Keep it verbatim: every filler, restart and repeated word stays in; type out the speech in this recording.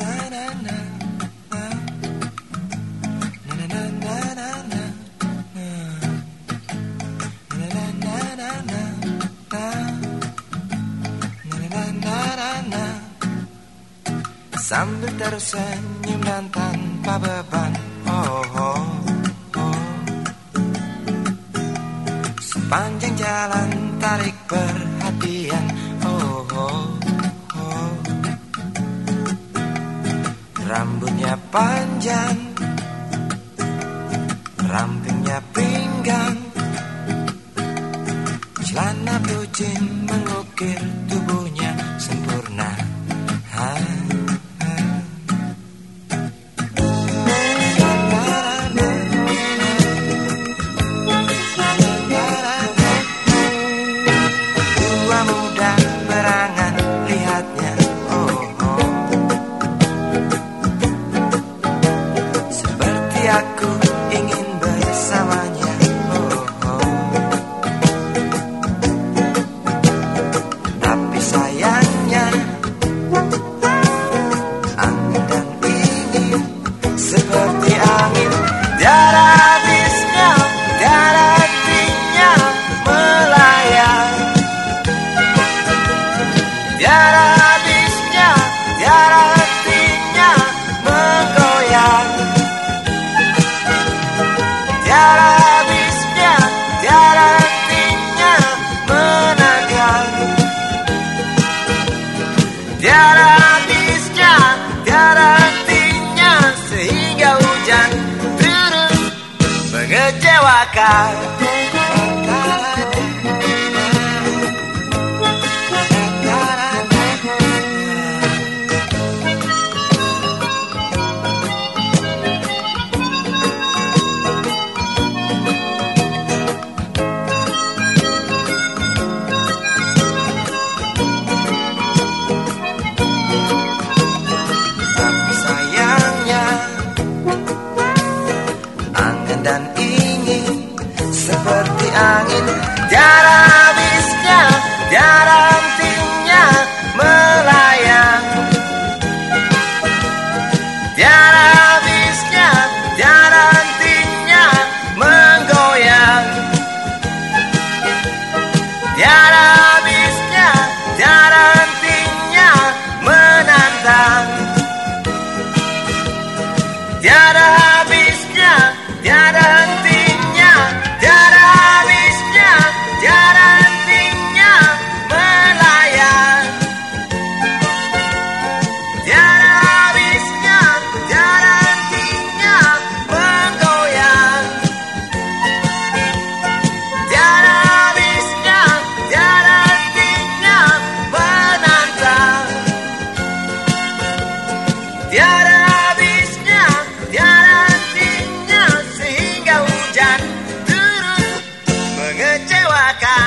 Sambil tersenyum dan tanpa beban, oh, oh, oh. Sepanjang jalan tarik perhatian, oh, oh, oh. Rambutnya panjang, rampingnya pinggang, celana bucin mengukir tubuhnya sempurna. Ha. Aku ingin bersamanya, oh, oh. Tapi sayangnya angin dan dingin seperti angin, tiada habisnya, tiada hentinya melayang. Tiada habisnya, tiada hentinya menggoyang. Tiada habisnya, tiada hentinya menantang. Tiada habisnya, tiada hentinya sehingga hujan turun mengecewakan. Dan ingin seperti angin, tiada habisnya, tiada hentinya melayang. Tiada habisnya, tiada hentinya menggoyang. Tiada habisnya, tiada hentinya menantang. Tiada habisnya, tiada hentinya, tiada habisnya, tiada hentinya melayang. Tiada habisnya, tiada hentinya menggoyang. Tiada habisnya, tiada hentinya menantang. Tiada habisnya, tiada hentinya sehingga hujan turun mengecewakan.